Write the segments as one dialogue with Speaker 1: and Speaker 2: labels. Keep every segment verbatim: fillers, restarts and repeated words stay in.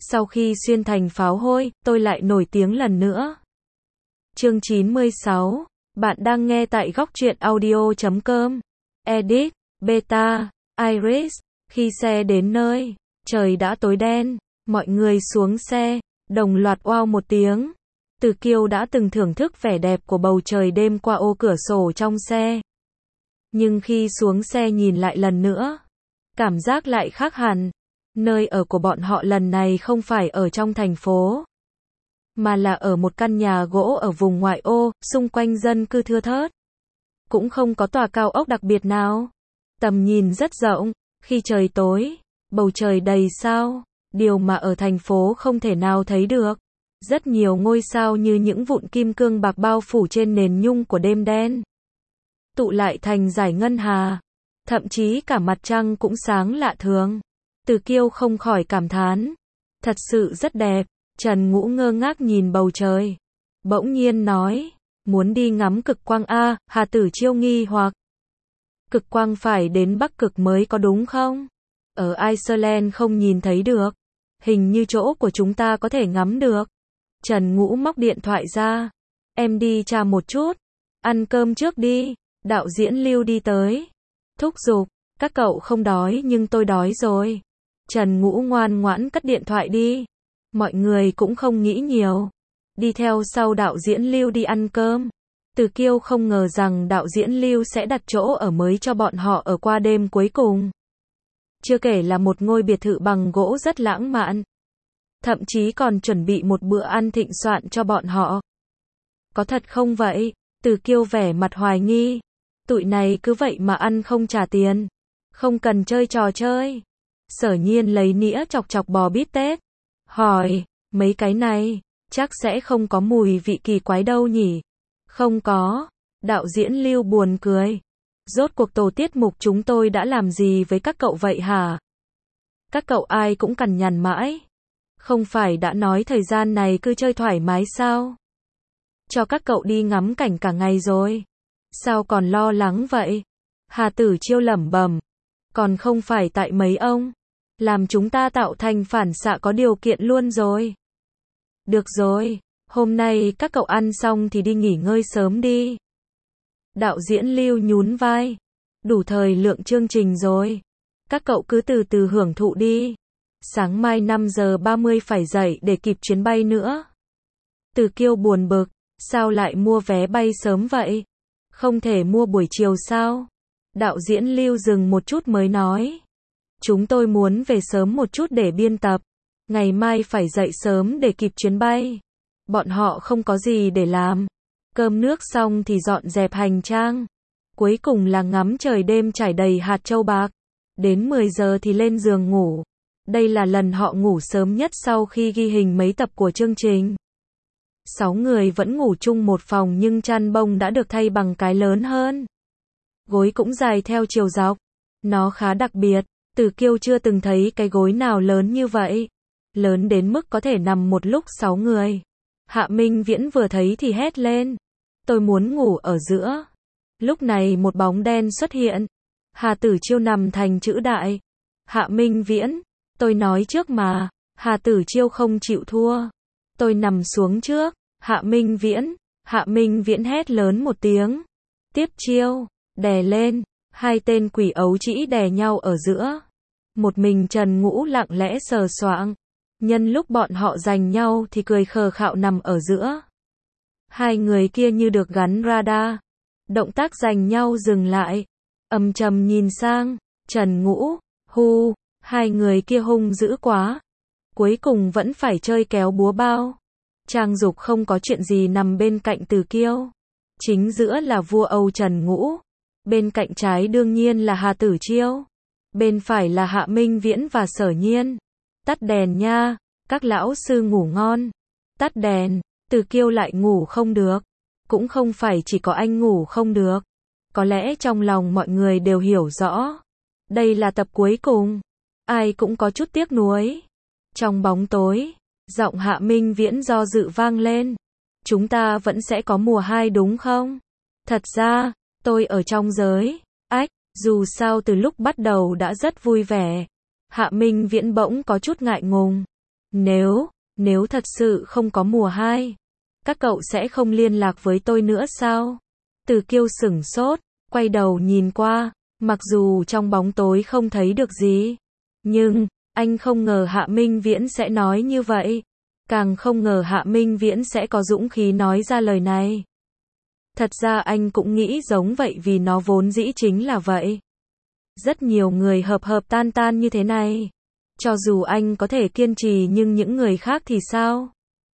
Speaker 1: Sau khi xuyên thành pháo hôi, tôi lại nổi tiếng lần nữa. Chương chín mươi sáu. Bạn đang nghe tại góc truyện audio chấm com. Edit, Beta, Iris. Khi xe đến nơi, trời đã tối đen, mọi người xuống xe, đồng loạt oao một tiếng. Từ Kiêu đã từng thưởng thức vẻ đẹp của bầu trời đêm qua ô cửa sổ trong xe. Nhưng khi xuống xe nhìn lại lần nữa, cảm giác lại khác hẳn. Nơi ở của bọn họ lần này không phải ở trong thành phố, mà là ở một căn nhà gỗ ở vùng ngoại ô, xung quanh dân cư thưa thớt. Cũng không có tòa cao ốc đặc biệt nào. Tầm nhìn rất rộng, khi trời tối, bầu trời đầy sao, điều mà ở thành phố không thể nào thấy được. Rất nhiều ngôi sao như những vụn kim cương bạc bao phủ trên nền nhung của đêm đen, tụ lại thành dải ngân hà. Thậm chí cả mặt trăng cũng sáng lạ thường. Từ Kiêu không khỏi cảm thán. Thật sự rất đẹp. Trần Ngũ ngơ ngác nhìn bầu trời. Bỗng nhiên nói. Muốn đi ngắm cực quang a? Hà Tử Chiêu nghi hoặc. Cực quang phải đến Bắc Cực mới có đúng không? Ở Iceland không nhìn thấy được. Hình như chỗ của chúng ta có thể ngắm được. Trần Ngũ móc điện thoại ra. Em đi tra một chút. Ăn cơm trước đi. Đạo diễn Lưu đi tới. Thúc giục. Các cậu không đói nhưng tôi đói rồi. Trần Ngũ ngoan ngoãn cất điện thoại đi. Mọi người cũng không nghĩ nhiều. Đi theo sau đạo diễn Lưu đi ăn cơm. Từ Kiêu không ngờ rằng đạo diễn Lưu sẽ đặt chỗ ở mới cho bọn họ ở qua đêm cuối cùng. Chưa kể là một ngôi biệt thự bằng gỗ rất lãng mạn. Thậm chí còn chuẩn bị một bữa ăn thịnh soạn cho bọn họ. Có thật không vậy? Từ Kiêu vẻ mặt hoài nghi. Tụi này cứ vậy mà ăn không trả tiền. Không cần chơi trò chơi. Sở Nhiên lấy nĩa chọc chọc bò bít tết. Hỏi, mấy cái này, chắc sẽ không có mùi vị kỳ quái đâu nhỉ? Không có. Đạo diễn Lưu buồn cười. Rốt cuộc tổ tiết mục chúng tôi đã làm gì với các cậu vậy hả? Các cậu ai cũng cằn nhằn mãi. Không phải đã nói thời gian này cứ chơi thoải mái sao? Cho các cậu đi ngắm cảnh cả ngày rồi. Sao còn lo lắng vậy? Hà Tử Chiêu lẩm bẩm. Còn không phải tại mấy ông làm chúng ta tạo thành phản xạ có điều kiện luôn rồi. Được rồi, hôm nay các cậu ăn xong thì đi nghỉ ngơi sớm đi. Đạo diễn Lưu nhún vai. Đủ thời lượng chương trình rồi. Các cậu cứ từ từ hưởng thụ đi. Sáng mai năm giờ ba mươi phải dậy để kịp chuyến bay nữa. Từ Kiêu buồn bực. Sao lại mua vé bay sớm vậy? Không thể mua buổi chiều sao? Đạo diễn Lưu dừng một chút mới nói. Chúng tôi muốn về sớm một chút để biên tập. Ngày mai phải dậy sớm để kịp chuyến bay. Bọn họ không có gì để làm. Cơm nước xong thì dọn dẹp hành trang. Cuối cùng là ngắm trời đêm trải đầy hạt châu bạc. Đến mười giờ thì lên giường ngủ. Đây là lần họ ngủ sớm nhất sau khi ghi hình mấy tập của chương trình. Sáu người vẫn ngủ chung một phòng nhưng chăn bông đã được thay bằng cái lớn hơn. Gối cũng dài theo chiều dọc. Nó khá đặc biệt. Từ Kiêu chưa từng thấy cái gối nào lớn như vậy. Lớn đến mức có thể nằm một lúc sáu người. Hạ Minh Viễn vừa thấy thì hét lên. Tôi muốn ngủ ở giữa. Lúc này một bóng đen xuất hiện. Hà Tử Chiêu nằm thành chữ đại. Hạ Minh Viễn. Tôi nói trước mà. Hà Tử Chiêu không chịu thua. Tôi nằm xuống trước. Hạ Minh Viễn. Hạ Minh Viễn hét lớn một tiếng. Tiếp chiêu. Đè lên. Hai tên quỷ ấu trĩ đè nhau ở giữa. Một mình Trần Ngũ lặng lẽ sờ soạng. Nhân lúc bọn họ giành nhau thì cười khờ khạo nằm ở giữa. Hai người kia như được gắn radar. Động tác giành nhau dừng lại. Âm trầm nhìn sang. Trần Ngũ. Hu. Hai người kia hung dữ quá. Cuối cùng vẫn phải chơi kéo búa bao. Trang Dục không có chuyện gì nằm bên cạnh Từ Kiêu. Chính giữa là vua Âu Trần Ngũ. Bên cạnh trái đương nhiên là Hà Tử Chiêu. Bên phải là Hạ Minh Viễn và Sở Nhiên. Tắt đèn nha. Các lão sư ngủ ngon. Tắt đèn. Từ Kiêu lại ngủ không được. Cũng không phải chỉ có anh ngủ không được. Có lẽ trong lòng mọi người đều hiểu rõ. Đây là tập cuối cùng. Ai cũng có chút tiếc nuối. Trong bóng tối, giọng Hạ Minh Viễn do dự vang lên. Chúng ta vẫn sẽ có mùa hai đúng không? Thật ra, tôi ở trong giới. Ách, dù sao từ lúc bắt đầu đã rất vui vẻ. Hạ Minh Viễn bỗng có chút ngại ngùng. Nếu, nếu thật sự không có mùa hai, các cậu sẽ không liên lạc với tôi nữa sao? Từ Kiêu sửng sốt, quay đầu nhìn qua, mặc dù trong bóng tối không thấy được gì. Nhưng, anh không ngờ Hạ Minh Viễn sẽ nói như vậy. Càng không ngờ Hạ Minh Viễn sẽ có dũng khí nói ra lời này. Thật ra anh cũng nghĩ giống vậy vì nó vốn dĩ chính là vậy. Rất nhiều người hợp hợp tan tan như thế này. Cho dù anh có thể kiên trì nhưng những người khác thì sao?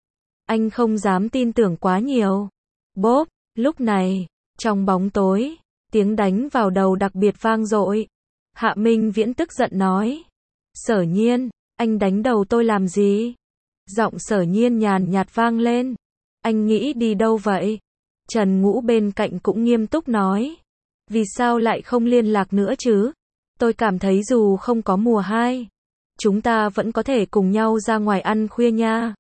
Speaker 1: Anh không dám tin tưởng quá nhiều. Bốp, lúc này, trong bóng tối, tiếng đánh vào đầu đặc biệt vang dội. Hạ Minh Viễn tức giận nói. Sở Nhiên, anh đánh đầu tôi làm gì? Giọng Sở Nhiên nhàn nhạt vang lên. Anh nghĩ đi đâu vậy? Trần Ngũ bên cạnh cũng nghiêm túc nói. Vì sao lại không liên lạc nữa chứ? Tôi cảm thấy dù không có mùa hai, chúng ta vẫn có thể cùng nhau ra ngoài ăn khuya nha.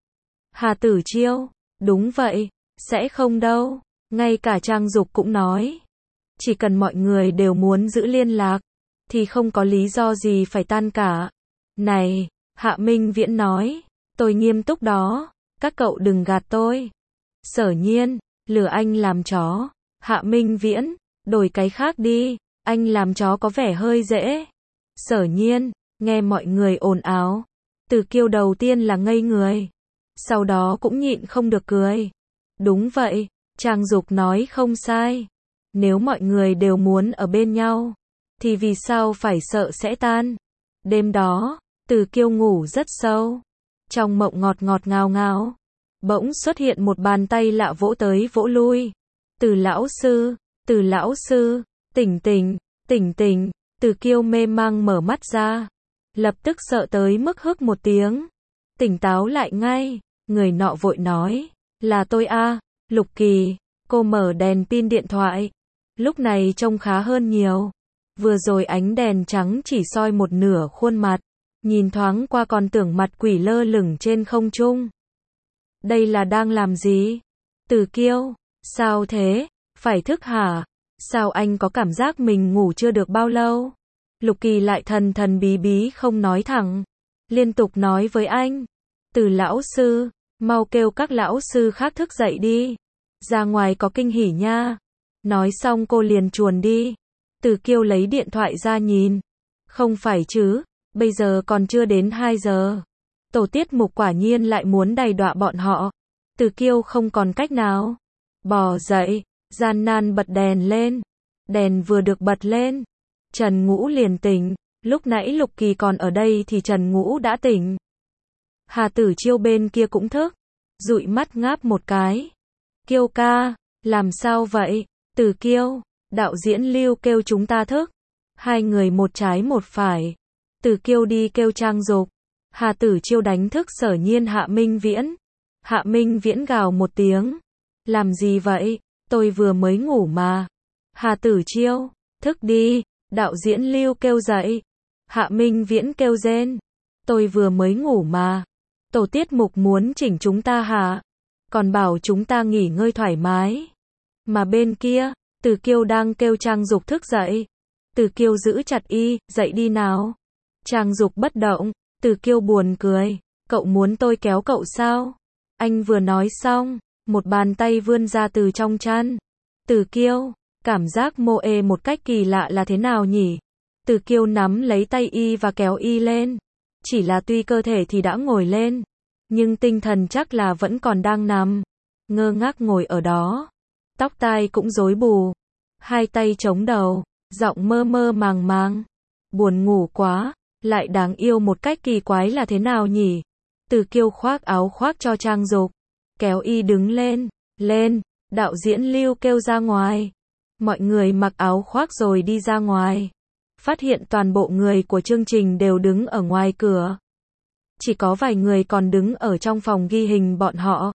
Speaker 1: Hà Tử Chiêu, đúng vậy, sẽ không đâu. Ngay cả Trang Dục cũng nói. Chỉ cần mọi người đều muốn giữ liên lạc, thì không có lý do gì phải tan cả. Này, Hạ Minh Viễn nói, tôi nghiêm túc đó, các cậu đừng gạt tôi. Sở Nhiên, lừa anh làm chó. Hạ Minh Viễn, đổi cái khác đi, anh làm chó có vẻ hơi dễ. Sở Nhiên, nghe mọi người ồn ào. Từ Kiêu đầu tiên là ngây người, sau đó cũng nhịn không được cười. Đúng vậy, Trang Dục nói không sai. Nếu mọi người đều muốn ở bên nhau, thì vì sao phải sợ sẽ tan? Đêm đó, Từ Kiêu ngủ rất sâu. Trong mộng ngọt ngọt ngào ngào, bỗng xuất hiện một bàn tay lạ vỗ tới vỗ lui. Từ lão sư, Từ lão sư, tỉnh tỉnh, tỉnh tỉnh. Từ Kiêu mê mang mở mắt ra, lập tức sợ tới mức hức một tiếng. Tỉnh táo lại ngay, người nọ vội nói, là tôi a, Lục Kỳ. Cô mở đèn pin điện thoại, lúc này trông khá hơn nhiều. Vừa rồi ánh đèn trắng chỉ soi một nửa khuôn mặt, nhìn thoáng qua còn tưởng mặt quỷ lơ lửng trên không trung. Đây là đang làm gì? Từ Kiêu, sao thế? Phải thức hả? Sao anh có cảm giác mình ngủ chưa được bao lâu? Lục Kỳ lại thần thần bí bí không nói thẳng, liên tục nói với anh. Từ lão sư, mau kêu các lão sư khác thức dậy đi. Ra ngoài có kinh hỉ nha. Nói xong cô liền chuồn đi. Từ Kiêu lấy điện thoại ra nhìn. Không phải chứ, bây giờ còn chưa đến hai giờ. Tổ tiết mục quả nhiên lại muốn đày đọa bọn họ. Từ Kiêu không còn cách nào. Bò dậy, gian nan bật đèn lên. Đèn vừa được bật lên, Trần Ngũ liền tỉnh. Lúc nãy Lục Kỳ còn ở đây thì Trần Ngũ đã tỉnh. Hà Tử Chiêu bên kia cũng thức, dụi mắt ngáp một cái. Kiêu ca, làm sao vậy? Từ Kiêu, đạo diễn Lưu kêu chúng ta thức. Hai người một trái một phải. Từ Kiêu đi kêu Trang Dục. Hà Tử Chiêu đánh thức Sở Nhiên Hạ Minh Viễn. Hạ Minh Viễn gào một tiếng. Làm gì vậy? Tôi vừa mới ngủ mà. Hà Tử Chiêu, thức đi. Đạo diễn Lưu kêu dậy. Hạ Minh Viễn kêu rên. Tôi vừa mới ngủ mà. Tổ tiết mục muốn chỉnh chúng ta hả? Còn bảo chúng ta nghỉ ngơi thoải mái. Mà bên kia, Từ Kiêu đang kêu Trang Dục thức dậy. Từ Kiêu giữ chặt y, dậy đi nào. Trang Dục bất động. Từ Kiêu buồn cười. Cậu muốn tôi kéo cậu sao? Anh vừa nói xong, một bàn tay vươn ra từ trong chăn. Từ Kiêu, cảm giác mô ê một cách kỳ lạ là thế nào nhỉ? Từ Kiêu nắm lấy tay y và kéo y lên. Chỉ là tuy cơ thể thì đã ngồi lên, nhưng tinh thần chắc là vẫn còn đang nằm, ngơ ngác ngồi ở đó. Tóc tai cũng rối bù, hai tay chống đầu, giọng mơ mơ màng màng. Buồn ngủ quá, lại đáng yêu một cách kỳ quái là thế nào nhỉ? Từ Kiêu khoác áo khoác cho Trang Dục, kéo y đứng lên. Lên, đạo diễn Lưu kêu ra ngoài. Mọi người mặc áo khoác rồi đi ra ngoài. Phát hiện toàn bộ người của chương trình đều đứng ở ngoài cửa. Chỉ có vài người còn đứng ở trong phòng ghi hình bọn họ.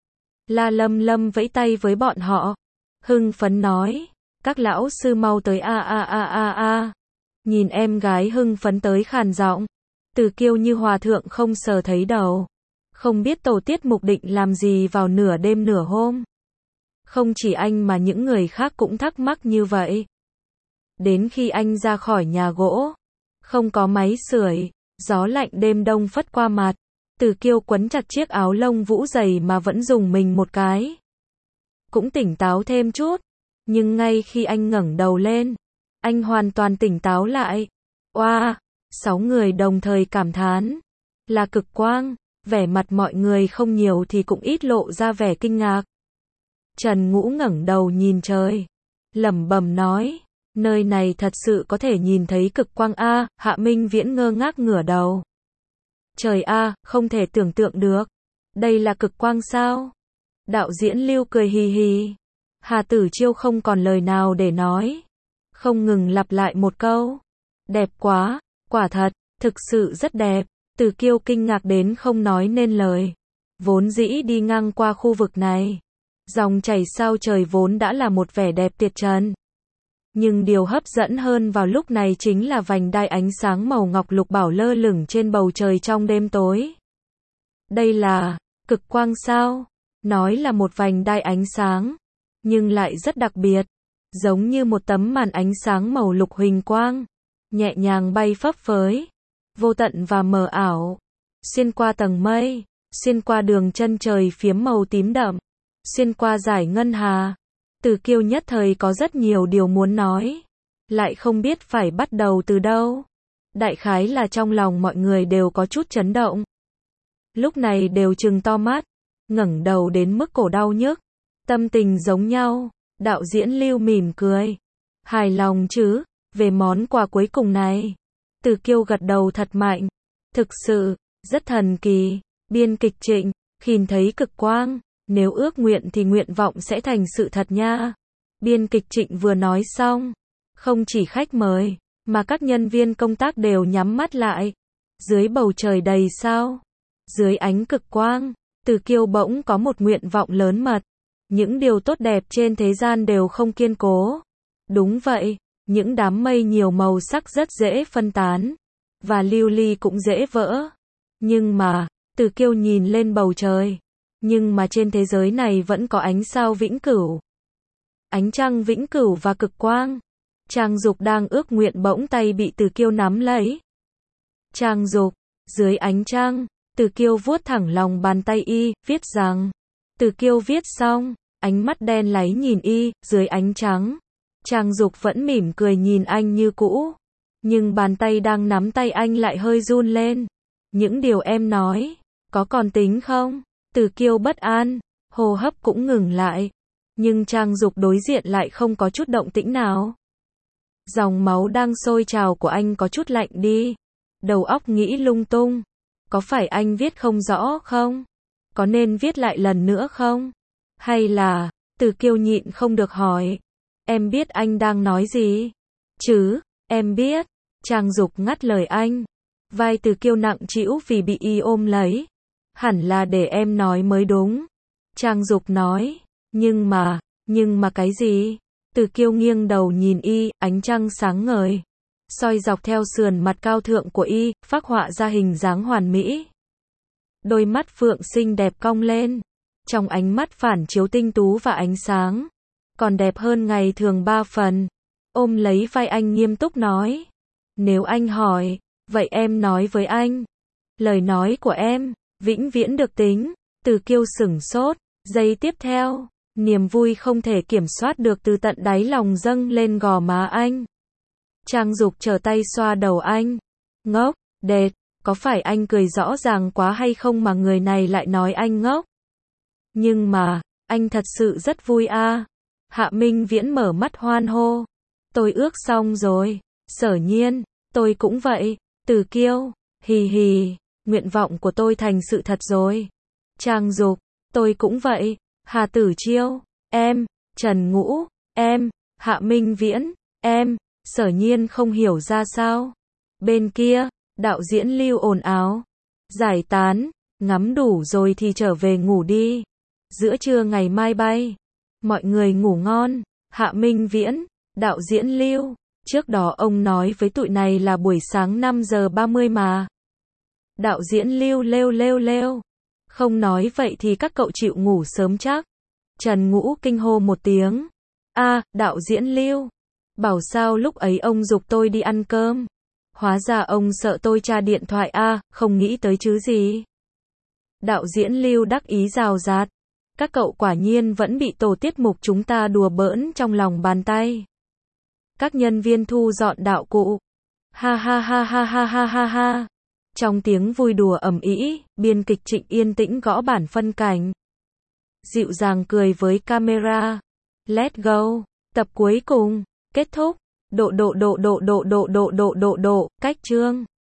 Speaker 1: La Lâm Lâm vẫy tay với bọn họ, hưng phấn nói, các lão sư mau tới a a a a a. Nhìn em gái hưng phấn tới khàn giọng, Từ Kiêu như hòa thượng không sờ thấy đầu. Không biết tổ tiết mục định làm gì vào nửa đêm nửa hôm. Không chỉ anh mà những người khác cũng thắc mắc như vậy. Đến khi anh ra khỏi nhà gỗ, không có máy sưởi, gió lạnh đêm đông phất qua mặt, Từ Kiêu quấn chặt chiếc áo lông vũ dày mà vẫn dùng mình một cái. Cũng tỉnh táo thêm chút. Nhưng ngay khi anh ngẩng đầu lên, anh hoàn toàn tỉnh táo lại. Oa, wow, sáu người đồng thời cảm thán. Là cực quang, vẻ mặt mọi người không nhiều thì cũng ít lộ ra vẻ kinh ngạc. Trần Ngũ ngẩng đầu nhìn trời, lẩm bẩm nói, nơi này thật sự có thể nhìn thấy cực quang a, Hạ Minh Viễn ngơ ngác ngửa đầu. Trời a, không thể tưởng tượng được. Đây là cực quang sao? Đạo diễn Lưu cười hì hì. Hà Tử Chiêu không còn lời nào để nói. Không ngừng lặp lại một câu. Đẹp quá, quả thật, thực sự rất đẹp. Từ Kiêu kinh ngạc đến không nói nên lời. Vốn dĩ đi ngang qua khu vực này, dòng chảy sao trời vốn đã là một vẻ đẹp tuyệt trần. Nhưng điều hấp dẫn hơn vào lúc này chính là vành đai ánh sáng màu ngọc lục bảo lơ lửng trên bầu trời trong đêm tối. Đây là cực quang sao? Nói là một vành đai ánh sáng, nhưng lại rất đặc biệt, giống như một tấm màn ánh sáng màu lục huỳnh quang, nhẹ nhàng bay phấp phới, vô tận và mờ ảo, xuyên qua tầng mây, xuyên qua đường chân trời phiếm màu tím đậm, xuyên qua dải ngân hà. Từ Kiêu nhất thời có rất nhiều điều muốn nói, lại không biết phải bắt đầu từ đâu. Đại khái là trong lòng mọi người đều có chút chấn động. Lúc này đều trừng to mắt, ngẩng đầu đến mức cổ đau nhức, tâm tình giống nhau. Đạo diễn Lưu mỉm cười, hài lòng chứ, về món quà cuối cùng này. Từ Kiêu gật đầu thật mạnh, thực sự, rất thần kỳ. Biên kịch Trịnh, nhìn thấy cực quang, nếu ước nguyện thì nguyện vọng sẽ thành sự thật nha. Biên kịch Trịnh vừa nói xong, không chỉ khách mời, mà các nhân viên công tác đều nhắm mắt lại. Dưới bầu trời đầy sao, dưới ánh cực quang, Từ Kiêu bỗng có một nguyện vọng lớn mật. Những điều tốt đẹp trên thế gian đều không kiên cố. Đúng vậy, những đám mây nhiều màu sắc rất dễ phân tán, và lưu ly cũng dễ vỡ. Nhưng mà, Từ Kiêu nhìn lên bầu trời, nhưng mà trên thế giới này vẫn có ánh sao vĩnh cửu, ánh trăng vĩnh cửu và cực quang. Trang Dục đang ước nguyện bỗng tay bị Từ Kiêu nắm lấy. Trang Dục, dưới ánh trăng, Từ Kiêu vuốt thẳng lòng bàn tay y, viết rằng. Từ Kiêu viết xong, ánh mắt đen láy nhìn y, dưới ánh trắng. Trang Dục vẫn mỉm cười nhìn anh như cũ, nhưng bàn tay đang nắm tay anh lại hơi run lên. Những điều em nói, có còn tính không? Từ Kiêu bất an, hô hấp cũng ngừng lại. Nhưng Trang Dục đối diện lại không có chút động tĩnh nào. Dòng máu đang sôi trào của anh có chút lạnh đi. Đầu óc nghĩ lung tung. Có phải anh viết không rõ không? Có nên viết lại lần nữa không? Hay là, Từ Kiêu nhịn không được hỏi. Em biết anh đang nói gì? Chứ, em biết. Trang Dục ngắt lời anh. Vai Từ Kiêu nặng trĩu vì bị y ôm lấy. Hẳn là để em nói mới đúng. Trang Dục nói. Nhưng mà, nhưng mà cái gì? Từ Kiêu nghiêng đầu nhìn y, ánh trăng sáng ngời, soi dọc theo sườn mặt cao thượng của y, phác họa ra hình dáng hoàn mỹ. Đôi mắt phượng xinh đẹp cong lên, trong ánh mắt phản chiếu tinh tú và ánh sáng, còn đẹp hơn ngày thường ba phần. Ôm lấy vai anh nghiêm túc nói. Nếu anh hỏi, vậy em nói với anh. Lời nói của em, vĩnh viễn được tính. Từ Kiêu sửng sốt, giây tiếp theo, niềm vui không thể kiểm soát được từ tận đáy lòng dâng lên gò má anh. Trang Dục trở tay xoa đầu anh. Ngốc, đệt, có phải anh cười rõ ràng quá hay không mà người này lại nói anh ngốc? Nhưng mà, anh thật sự rất vui a. Hạ Minh Viễn mở mắt hoan hô. Tôi ước xong rồi. Sở Nhiên, tôi cũng vậy. Từ Kiêu, hì hì, nguyện vọng của tôi thành sự thật rồi. Trang Dục, tôi cũng vậy. Hà Tử Chiêu, em. Trần Ngũ, em. Hạ Minh Viễn, em. Sở Nhiên không hiểu ra sao. Bên kia, đạo diễn Lưu ồn ào. Giải tán, ngắm đủ rồi thì trở về ngủ đi. Giữa trưa ngày mai bay. Mọi người ngủ ngon. Hạ Minh Viễn, đạo diễn Lưu. Trước đó ông nói với tụi này là buổi sáng năm giờ ba mươi mà. Đạo diễn Lưu lêu lêu lêu. Không nói vậy thì các cậu chịu ngủ sớm chắc. Trần Ngũ kinh hô một tiếng. A, đạo diễn Lưu. Bảo sao lúc ấy ông giục tôi đi ăn cơm. Hóa ra ông sợ tôi tra điện thoại a, không nghĩ tới chứ gì. Đạo diễn Lưu đắc ý rào rạt. Các cậu quả nhiên vẫn bị tổ tiết mục chúng ta đùa bỡn trong lòng bàn tay. Các nhân viên thu dọn đạo cụ. Ha ha ha ha ha ha ha ha. Trong tiếng vui đùa ầm ĩ, biên kịch Trịnh yên tĩnh gõ bản phân cảnh. Dịu dàng cười với camera. Let's go. Tập cuối cùng. Kết thúc. Độ độ độ độ độ độ độ độ độ độ. Cách chương.